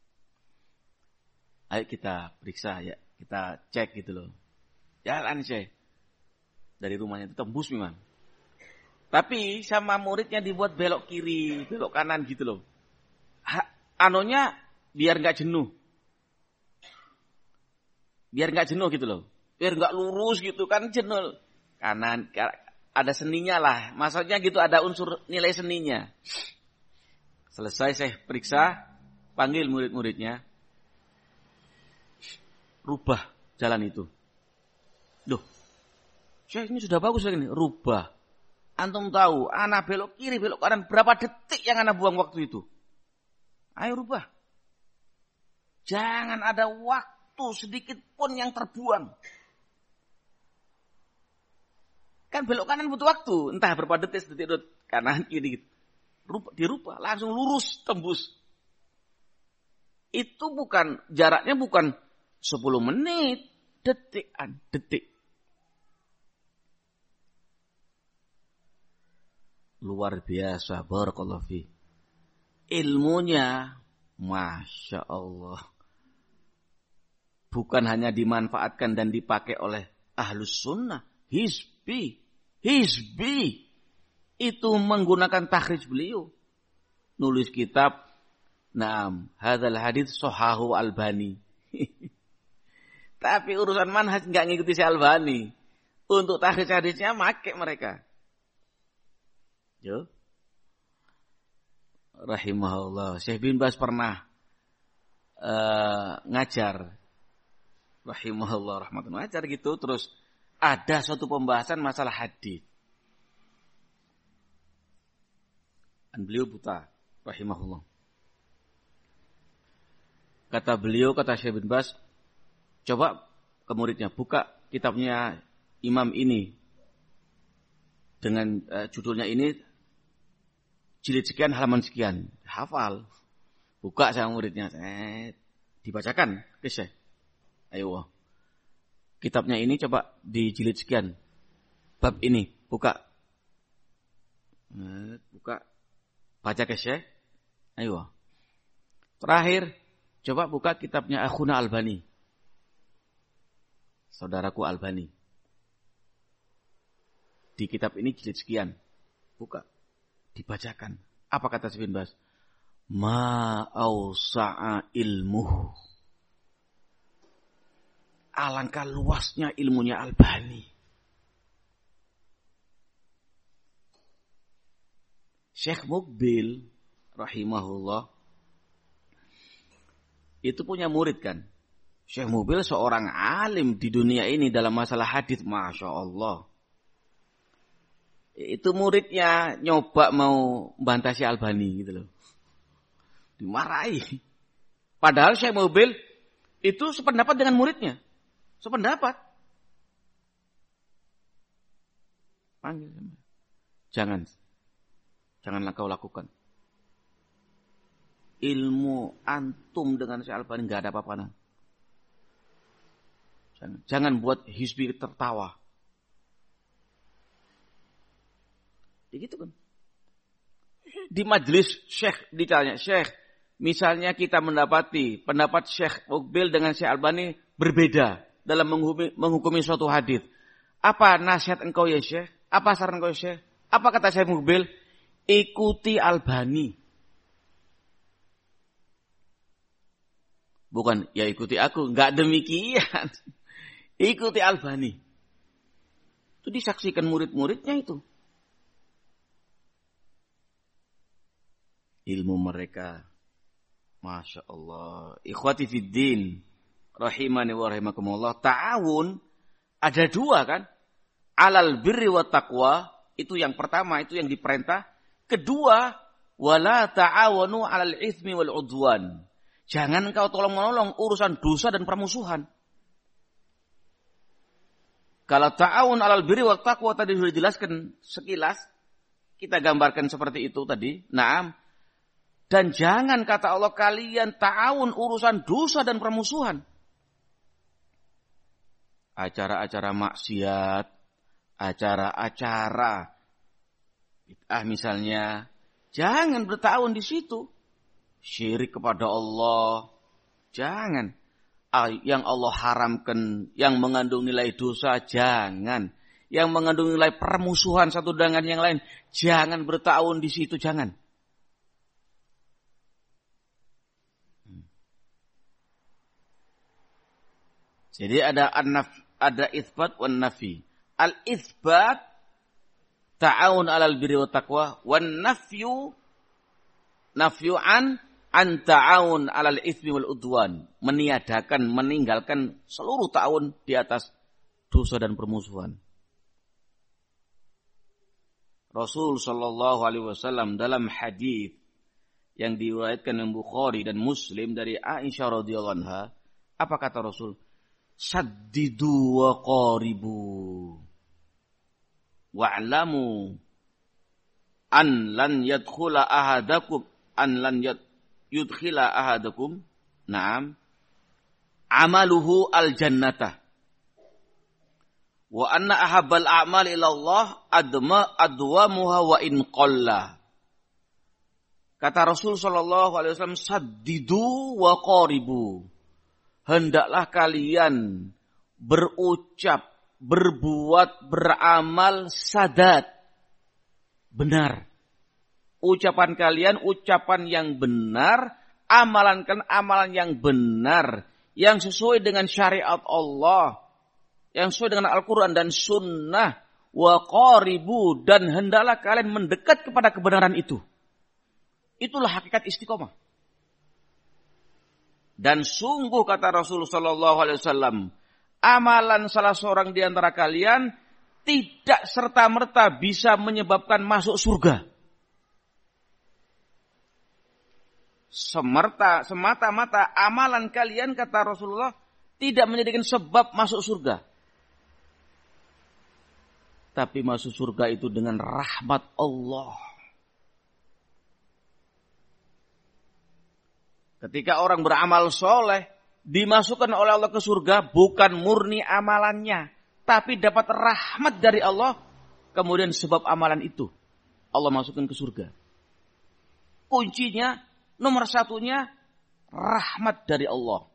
Ayo kita periksa ya. Kita cek gitu loh. Jalan Syekh. Dari rumahnya itu tembus memang. Tapi sama muridnya dibuat belok kiri, belok kanan gitu loh. Anonya biar gak jenuh. Biar gak jenuh gitu loh. Biar gak lurus gitu kan jenuh. Kanan, ada seninya lah. Maksudnya gitu ada unsur nilai seninya. Selesai saya periksa. Panggil murid-muridnya. Rubah jalan itu. Loh. Syekh ini sudah bagus lagi nih. Rubah. Antum tahu. Anak belok kiri, belok kanan. Berapa detik yang anak buang waktu itu. Ayo rubah. Jangan ada waktu sedikit pun yang terbuang. Kan belok kanan butuh waktu. Entah berapa detik, kanan, kiri. Dirubah, langsung lurus, tembus. Itu bukan, jaraknya bukan 10 menit. Detik. Luar biasa, barakallahu fi. Ilmunya, Masya Allah. Bukan hanya dimanfaatkan dan dipakai oleh ahlus sunnah. Hizbi. Itu menggunakan takhrij beliau. Nulis kitab. Naam. Hadzal hadits Shahahu Albani. Tapi urusan manhaj enggak ngikuti si Albani. Untuk takhrij hadisnya make mereka. Yo. Rahimahullah. Syekh bin Baz pernah ngajar. Rahimahullah rahmatullah. Ngajar gitu terus ada suatu pembahasan masalah hadis. Dan beliau buta, rahimahullah. Kata beliau, kata Syekh bin Baz, coba ke muridnya, buka kitabnya imam ini dengan judulnya ini, jilid sekian, halaman sekian. Hafal. Buka sama muridnya. Dibacakan ke Syekh. Ayo. Kitabnya ini coba di jilid sekian. Bab ini. Buka. Buka. Baca ke Syekh. Ayo. Terakhir. Coba buka kitabnya Akhuna Albani. Saudaraku Albani. Di kitab ini jilid sekian. Buka. Dibacakan. Apa kata Syekh bin Baz? Ma awsa'a ilmuhu. Alangkah luasnya ilmunya Albani. Syekh Muqbil rahimahullah itu punya murid kan. Syekh Muqbil seorang alim di dunia ini dalam masalah hadis, Masya Allah. Itu muridnya nyoba mau bantah Syekh Albani gitu loh. Dimarahi. Padahal Syekh Muqbil itu sependapat dengan muridnya. Sependapat. Panggil. Janganlah kau lakukan. Ilmu antum dengan Syekh Albani enggak ada apa-apa. Jangan buat hizbi tertawa. Ya gitu kan. Di majelis Syekh ditanya, Syekh, misalnya kita mendapati pendapat Syekh Muqbil dengan Syekh Albani berbeda dalam menghukumi suatu hadis. Apa nasihat engkau ya Syekh? Apa saran engkau ya Syekh? Apa kata Syekh Muqbil? Ikuti Albani. Bukan, ya ikuti aku. Enggak demikian. Ikuti Albani. Itu disaksikan murid-muridnya itu. Ilmu mereka. Masya Allah. Ikhwati fiddin. Rahimani wa rahimakumullah. Ta'awun. Ada dua kan. Alal birri wa taqwa. Itu yang pertama. Itu yang diperintah. Kedua. Wala ta'awanu alal ithmi wal udwan. Jangan engkau tolong-menolong urusan dosa dan permusuhan. Kalau ta'awun alal birri wa taqwa tadi sudah dijelaskan sekilas. Kita gambarkan seperti itu tadi. Naam. Dan jangan kata Allah kalian ta'awun urusan dosa dan permusuhan. Acara-acara maksiat. Acara-acara bid'ah misalnya. Jangan berta'awun di situ. Syirik kepada Allah. Jangan. Yang Allah haramkan, yang mengandung nilai dosa, jangan. Yang mengandung nilai permusuhan satu dengan yang lain, jangan berta'awun di situ, jangan. Jadi ada itsbat wan nafi. Al itsbat ta'awun 'alal birri wat taqwa, wan nafyu an ta'awun 'alal itsmi wal udwan, meniadakan, meninggalkan seluruh ta'awun di atas dosa dan permusuhan. Rasul sallallahu alaihi wasallam dalam hadis yang diriwayatkan oleh Bukhari dan Muslim dari Aisyah radhiyallahu anha, apa kata Rasul? Saddidu wa qaribu wa'lamu an lan yadkhula ahadakum yudkhila ahadakum na'am amaluhu al jannata wa anna ahabbal a'mal ila Allah adwamuha wa in qalla. Kata Rasul sallallahu alaihi wasallam, saddidu wa qaribu. Hendaklah kalian berucap, berbuat, beramal sadat. Benar. Ucapan kalian ucapan yang benar, amalan kalian amalan yang benar, yang sesuai dengan syariat Allah, yang sesuai dengan Al-Quran dan Sunnah. Wa qaribu, dan hendaklah kalian mendekat kepada kebenaran itu. Itulah hakikat istiqomah. Dan sungguh kata Rasulullah sallallahu alaihi wasallam, amalan salah seorang di antara kalian tidak serta-merta bisa menyebabkan masuk surga. semata-mata amalan kalian, kata Rasulullah, tidak menjadikan sebab masuk surga. Tapi masuk surga itu dengan rahmat Allah. Ketika orang beramal soleh, dimasukkan oleh Allah ke surga, bukan murni amalannya, tapi dapat rahmat dari Allah, kemudian sebab amalan itu Allah masukkan ke surga. Kuncinya, nomor satunya, rahmat dari Allah.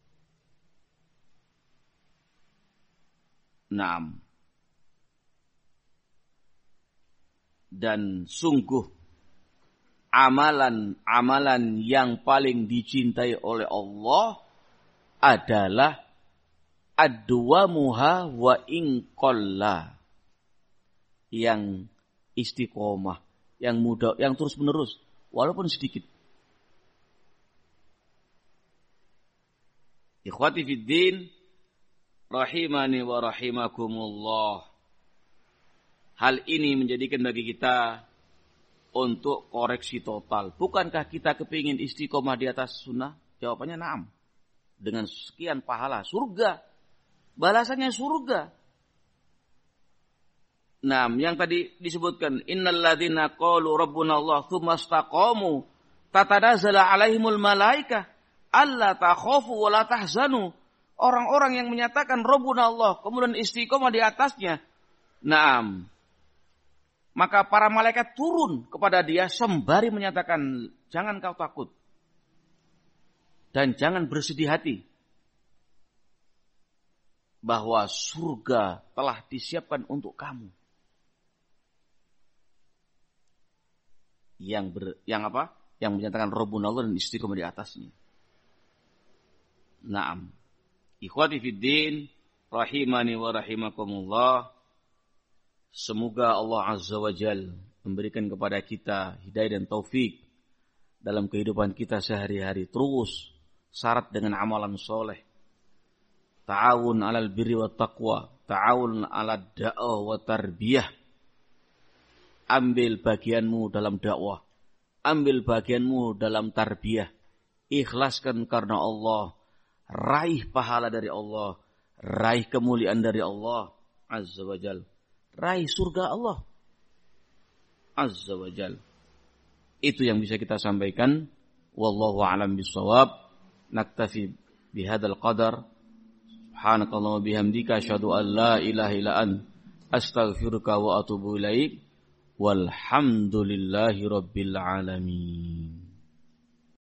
Naam. Dan sungguh amalan yang paling dicintai oleh Allah adalah ad-duwamuha wa in qalla, yang istiqomah, yang mudah, yang terus menerus walaupun sedikit. Ikhwati fid din rahimani wa rahimakumullah. Hal ini menjadikan bagi kita untuk koreksi total. Bukankah kita kepingin istiqomah di atas sunnah? Jawabannya na'am. Dengan sekian pahala surga. Balasannya surga. Na'am, yang tadi disebutkan, innal ladzina qalu rabbuna Allah tsumma istaqamu tatanazzalu alaihimul malaikah alla takhafu wa la tahzanu. Orang-orang yang menyatakan rabbuna Allah kemudian istiqomah di atasnya. Na'am. Maka para malaikat turun kepada dia sembari menyatakan, jangan kau takut. Dan jangan bersedih hati. Bahwa surga telah disiapkan untuk kamu. Yang menyatakan Rabbuna Allah dan istiqomah di atasnya. Naam. Ikhwati fiddin, rahimani wa rahimakumullah. Semoga Allah Azza wa Jal memberikan kepada kita hidayah dan taufik dalam kehidupan kita sehari-hari. Terus syarat dengan amalan soleh. Ta'awun alal birri wa taqwa. Ta'awun alal da'wah wa tarbiyah. Ambil bagianmu dalam dakwah. Ambil bagianmu dalam tarbiyah. Ikhlaskan karena Allah. Raih pahala dari Allah. Raih kemuliaan dari Allah Azza wa Jal. Raih surga Allah Azza wa Jal. Itu yang bisa kita sampaikan. Wallahu a'lam bishawab. Naktafi bihadzal qadar. Subhanakallah wa bihamdika asyhadu an la ilaha illa ant astaghfiruka wa atubu ilaik. Walhamdulillahi rabbil alamin.